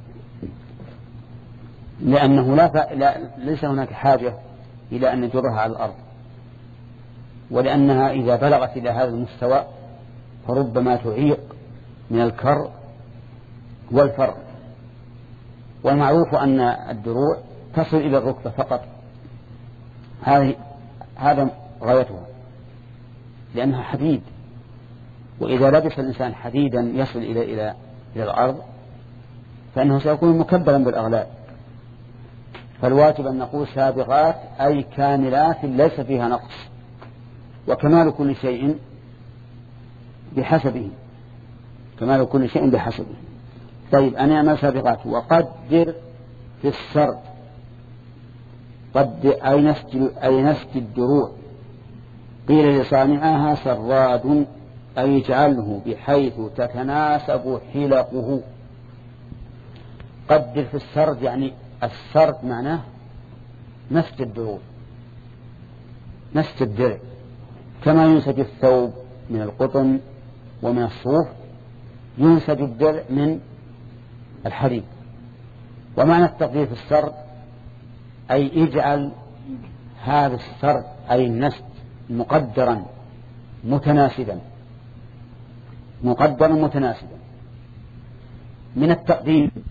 لأنه لا, ف... لا ليس هناك حاجة إلى أن نجرها على الأرض، ولأنها إذا بلغت إلى هذا المستوى فربما تعيق من الكر والفر. والمعروف أن الدروع تصل إلى الركبة فقط، هذه هذا غايتها، لأنها حديد، وإذا لبس الإنسان حديدا يصل إلى إلى إلى الأرض فإنه سيكون مكبلا بالأغلال. فالواجب أن نقول سابغات أي كاملات ليس فيها نقص، وكمال كل شيء بحسبه، كمال كل شيء بحسبه. طيب أنا أعمل سابغات وقدر في السرد، قدر أي نسج أي نسج الدروع. قيل لصانعها سراد أي اجعله بحيث تتناسب حلقه. قدر في السرد يعني السرد معناه نسج الدروع، نسج الدرع، كما ينسج الثوب من القطن ومن الصوف ينسج الدرع من الحديد. ومعنى التقدير في السرد أي اجعل هذا السرد أي النسج مقدرا متناسبا، مقدرا متناسبا. من التقدير